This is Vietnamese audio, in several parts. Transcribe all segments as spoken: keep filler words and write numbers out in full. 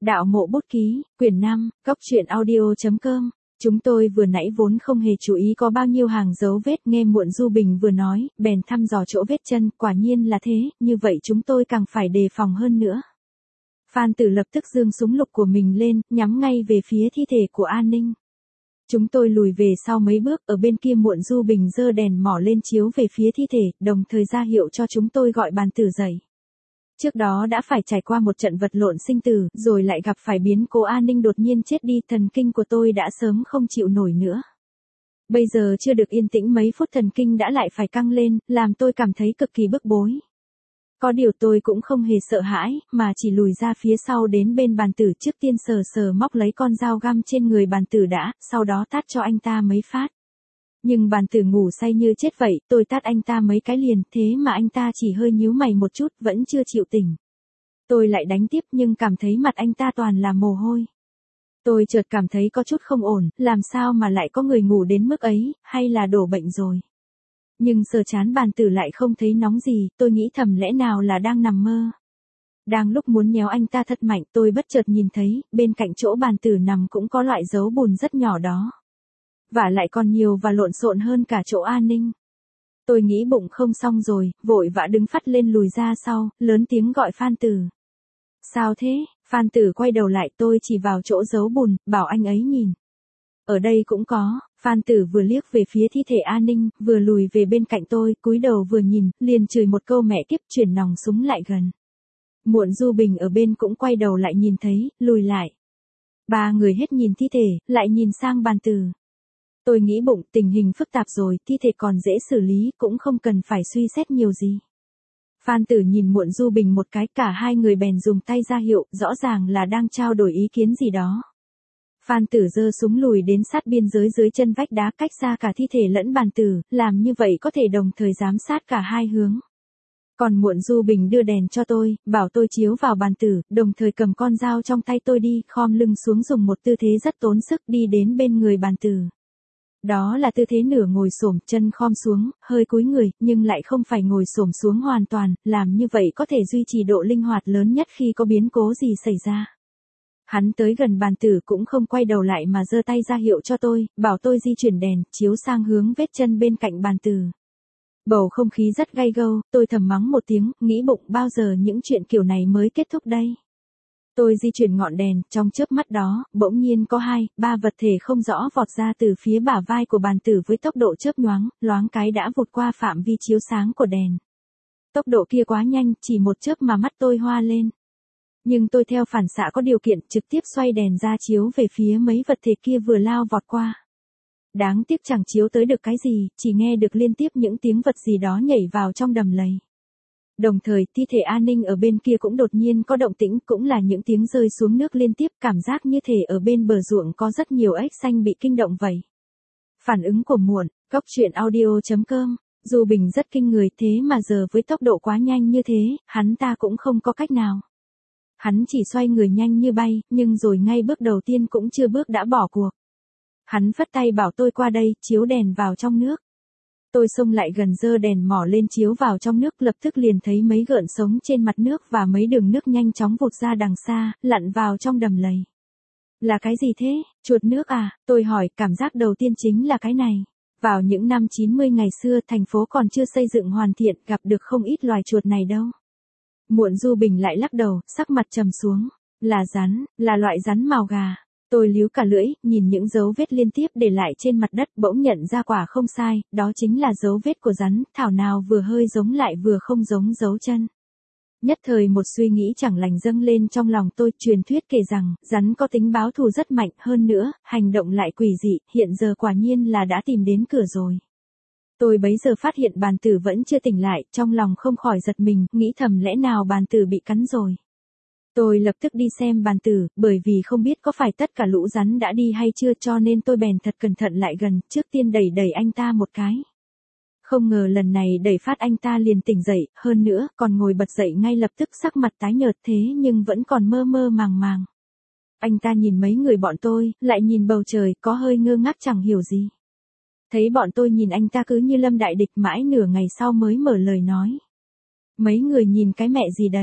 Đạo mộ bút ký, quyển năm, góc truyện audio.com. Chúng tôi vừa nãy vốn không hề chú ý có bao nhiêu hàng dấu vết, nghe Muộn Du Bình vừa nói, bèn thăm dò chỗ vết chân, quả nhiên là thế, như vậy chúng tôi càng phải đề phòng hơn nữa. Phan Tử lập tức giương súng lục của mình lên, nhắm ngay về phía thi thể của An Ninh. Chúng tôi lùi về sau mấy bước, ở bên kia Muộn Du Bình giơ đèn mỏ lên chiếu về phía thi thể, đồng thời ra hiệu cho chúng tôi gọi Bàn Tử dậy. Trước đó đã phải trải qua một trận vật lộn sinh tử, rồi lại gặp phải biến cố An Ninh đột nhiên chết đi, thần kinh của tôi đã sớm không chịu nổi nữa. Bây giờ chưa được yên tĩnh mấy phút thần kinh đã lại phải căng lên, làm tôi cảm thấy cực kỳ bức bối. Có điều tôi cũng không hề sợ hãi, mà chỉ lùi ra phía sau đến bên Bàn Tử, trước tiên sờ sờ móc lấy con dao găm trên người Bàn Tử đã, sau đó tát cho anh ta mấy phát. Nhưng Bàn Tử ngủ say như chết vậy, tôi tát anh ta mấy cái liền, thế mà anh ta chỉ hơi nhíu mày một chút, vẫn chưa chịu tỉnh. Tôi lại đánh tiếp nhưng cảm thấy mặt anh ta toàn là mồ hôi. Tôi chợt cảm thấy có chút không ổn, làm sao mà lại có người ngủ đến mức ấy, hay là đổ bệnh rồi. Nhưng sờ chán Bàn Tử lại không thấy nóng gì, tôi nghĩ thầm lẽ nào là đang nằm mơ. Đang lúc muốn nhéo anh ta thật mạnh, tôi bất chợt nhìn thấy, bên cạnh chỗ Bàn Tử nằm cũng có loại dấu bùn rất nhỏ đó. Và lại còn nhiều và lộn xộn hơn cả chỗ An Ninh. Tôi nghĩ bụng không xong rồi, vội vã đứng phắt lên lùi ra sau, lớn tiếng gọi Phan Tử. Sao thế? Phan Tử quay đầu lại, tôi chỉ vào chỗ dấu bùn, bảo anh ấy nhìn. Ở đây cũng có. Phan Tử vừa liếc về phía thi thể An Ninh, vừa lùi về bên cạnh tôi, cúi đầu vừa nhìn, liền chửi một câu mẹ kiếp, chuyển nòng súng lại gần. Muộn Du Bình ở bên cũng quay đầu lại nhìn thấy, lùi lại. Ba người hết nhìn thi thể, lại nhìn sang Bàn Tử. Tôi nghĩ bụng, tình hình phức tạp rồi, thi thể còn dễ xử lý, cũng không cần phải suy xét nhiều gì. Phan Tử nhìn Muộn Du Bình một cái, cả hai người bèn dùng tay ra hiệu, rõ ràng là đang trao đổi ý kiến gì đó. Phan Tử giơ súng lùi đến sát biên giới dưới chân vách đá, cách xa cả thi thể lẫn Bàn Tử, làm như vậy có thể đồng thời giám sát cả hai hướng. Còn Muộn Du Bình đưa đèn cho tôi, bảo tôi chiếu vào Bàn Tử, đồng thời cầm con dao trong tay tôi đi, khom lưng xuống dùng một tư thế rất tốn sức đi đến bên người Bàn Tử. Đó là tư thế nửa ngồi xổm, chân khom xuống, hơi cúi người, nhưng lại không phải ngồi xổm xuống hoàn toàn, làm như vậy có thể duy trì độ linh hoạt lớn nhất khi có biến cố gì xảy ra. Hắn tới gần Bàn Tử cũng không quay đầu lại mà giơ tay ra hiệu cho tôi, bảo tôi di chuyển đèn, chiếu sang hướng vết chân bên cạnh Bàn Tử. Bầu không khí rất gay gâu, tôi thầm mắng một tiếng, nghĩ bụng bao giờ những chuyện kiểu này mới kết thúc đây. Tôi di chuyển ngọn đèn, trong chớp mắt đó, bỗng nhiên có hai, ba vật thể không rõ vọt ra từ phía bả vai của Bàn Tử với tốc độ chớp nhoáng, loáng cái đã vụt qua phạm vi chiếu sáng của đèn. Tốc độ kia quá nhanh, chỉ một chớp mà mắt tôi hoa lên. Nhưng tôi theo phản xạ có điều kiện, trực tiếp xoay đèn ra chiếu về phía mấy vật thể kia vừa lao vọt qua. Đáng tiếc chẳng chiếu tới được cái gì, chỉ nghe được liên tiếp những tiếng vật gì đó nhảy vào trong đầm lầy. Đồng thời, thi thể An Ninh ở bên kia cũng đột nhiên có động tĩnh, cũng là những tiếng rơi xuống nước liên tiếp, cảm giác như thể ở bên bờ ruộng có rất nhiều ếch xanh bị kinh động vậy. Phản ứng của Muộn, góc truyện audio.com. Du Bình rất kinh người, thế mà giờ với tốc độ quá nhanh như thế, hắn ta cũng không có cách nào. Hắn chỉ xoay người nhanh như bay, nhưng rồi ngay bước đầu tiên cũng chưa bước đã bỏ cuộc. Hắn phất tay bảo tôi qua đây, chiếu đèn vào trong nước. Tôi xông lại gần giơ đèn mỏ lên chiếu vào trong nước, lập tức liền thấy mấy gợn sống trên mặt nước và mấy đường nước nhanh chóng vụt ra đằng xa, lặn vào trong đầm lầy. Là cái gì thế? Chuột nước à? Tôi hỏi, cảm giác đầu tiên chính là cái này. Vào những năm chín mươi ngày xưa, thành phố còn chưa xây dựng hoàn thiện, gặp được không ít loài chuột này đâu. Muộn Du Bình lại lắc đầu, sắc mặt trầm xuống. Là rắn, là loại rắn mào gà. Tôi líu cả lưỡi, nhìn những dấu vết liên tiếp để lại trên mặt đất, bỗng nhận ra quả không sai, đó chính là dấu vết của rắn, thảo nào vừa hơi giống lại vừa không giống dấu chân. Nhất thời một suy nghĩ chẳng lành dâng lên trong lòng tôi, truyền thuyết kể rằng, rắn có tính báo thù rất mạnh, hơn nữa, hành động lại quỷ dị, hiện giờ quả nhiên là đã tìm đến cửa rồi. Tôi bấy giờ phát hiện Bàn Tử vẫn chưa tỉnh lại, trong lòng không khỏi giật mình, nghĩ thầm lẽ nào Bàn Tử bị cắn rồi. Tôi lập tức đi xem Bàn Tử, bởi vì không biết có phải tất cả lũ rắn đã đi hay chưa, cho nên tôi bèn thật cẩn thận lại gần, trước tiên đẩy đẩy anh ta một cái. Không ngờ lần này đẩy phát anh ta liền tỉnh dậy, hơn nữa, còn ngồi bật dậy ngay lập tức, sắc mặt tái nhợt thế nhưng vẫn còn mơ mơ màng màng. Anh ta nhìn mấy người bọn tôi, lại nhìn bầu trời, có hơi ngơ ngác chẳng hiểu gì. Thấy bọn tôi nhìn anh ta cứ như lâm đại địch, mãi nửa ngày sau mới mở lời nói. Mấy người nhìn cái mẹ gì đấy?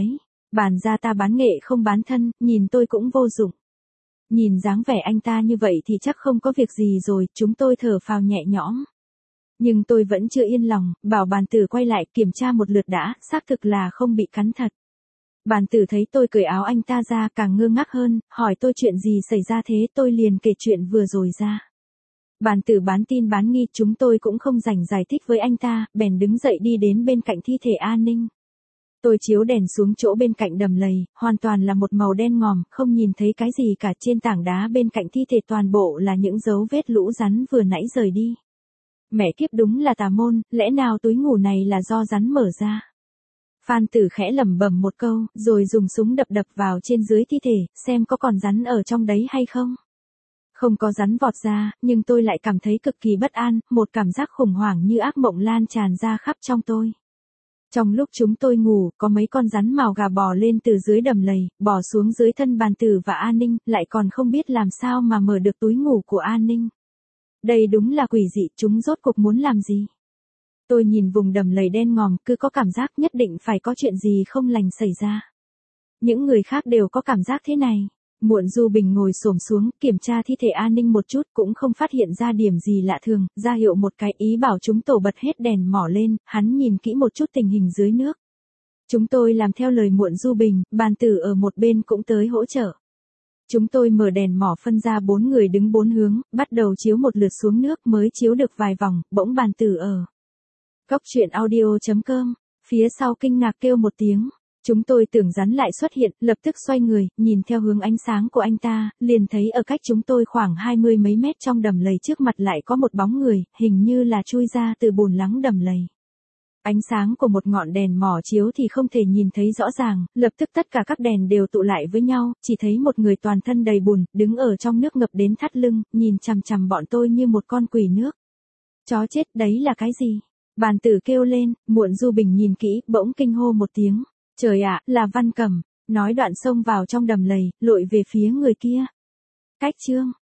Bàn ra ta bán nghệ không bán thân, nhìn tôi cũng vô dụng. Nhìn dáng vẻ anh ta như vậy thì chắc không có việc gì rồi, chúng tôi thở phào nhẹ nhõm. Nhưng tôi vẫn chưa yên lòng, bảo bàn tử quay lại kiểm tra một lượt đã, xác thực là không bị cắn thật. Bàn tử thấy tôi cởi áo anh ta ra càng ngơ ngác hơn, hỏi tôi chuyện gì xảy ra thế, tôi liền kể chuyện vừa rồi ra. Bàn tử bán tin bán nghi, chúng tôi cũng không rảnh giải thích với anh ta, bèn đứng dậy đi đến bên cạnh thi thể A Ninh. Tôi chiếu đèn xuống chỗ bên cạnh đầm lầy, hoàn toàn là một màu đen ngòm, không nhìn thấy cái gì cả, trên tảng đá bên cạnh thi thể toàn bộ là những dấu vết lũ rắn vừa nãy rời đi. Mẹ kiếp, đúng là tà môn, lẽ nào túi ngủ này là do rắn mở ra. Phan Tử khẽ lẩm bẩm một câu, rồi dùng súng đập đập vào trên dưới thi thể, xem có còn rắn ở trong đấy hay không. Không có rắn vọt ra, nhưng tôi lại cảm thấy cực kỳ bất an, một cảm giác khủng hoảng như ác mộng lan tràn ra khắp trong tôi. Trong lúc chúng tôi ngủ, có mấy con rắn mào gà bò lên từ dưới đầm lầy, bò xuống dưới thân Bàn Tử và An Ninh, lại còn không biết làm sao mà mở được túi ngủ của An Ninh. Đây đúng là quỷ dị, chúng rốt cuộc muốn làm gì? Tôi nhìn vùng đầm lầy đen ngòm, cứ có cảm giác nhất định phải có chuyện gì không lành xảy ra. Những người khác đều có cảm giác thế này. Muộn Du Bình ngồi xổm xuống, kiểm tra thi thể An Ninh một chút, cũng không phát hiện ra điểm gì lạ thường, ra hiệu một cái ý bảo chúng tổ bật hết đèn mỏ lên, hắn nhìn kỹ một chút tình hình dưới nước. Chúng tôi làm theo lời Muộn Du Bình, Bàn Tử ở một bên cũng tới hỗ trợ. Chúng tôi mở đèn mỏ phân ra bốn người đứng bốn hướng, bắt đầu chiếu một lượt xuống nước, mới chiếu được vài vòng, bỗng Bàn Tử ở Góc truyện audio chấm com, phía sau kinh ngạc kêu một tiếng. Chúng tôi tưởng rắn lại xuất hiện, lập tức xoay người, nhìn theo hướng ánh sáng của anh ta, liền thấy ở cách chúng tôi khoảng hai mươi mấy mét trong đầm lầy trước mặt lại có một bóng người, hình như là chui ra từ bùn lắng đầm lầy. Ánh sáng của một ngọn đèn mỏ chiếu thì không thể nhìn thấy rõ ràng, lập tức tất cả các đèn đều tụ lại với nhau, chỉ thấy một người toàn thân đầy bùn, đứng ở trong nước ngập đến thắt lưng, nhìn chằm chằm bọn tôi như một con quỷ nước. Chó chết, đấy là cái gì? Bàn Tử kêu lên, Muộn Du Bình nhìn kỹ, bỗng kinh hô một tiếng. Trời ạ, là Văn Cẩm, nói đoạn xông vào trong đầm lầy, lội về phía người kia. Cách chương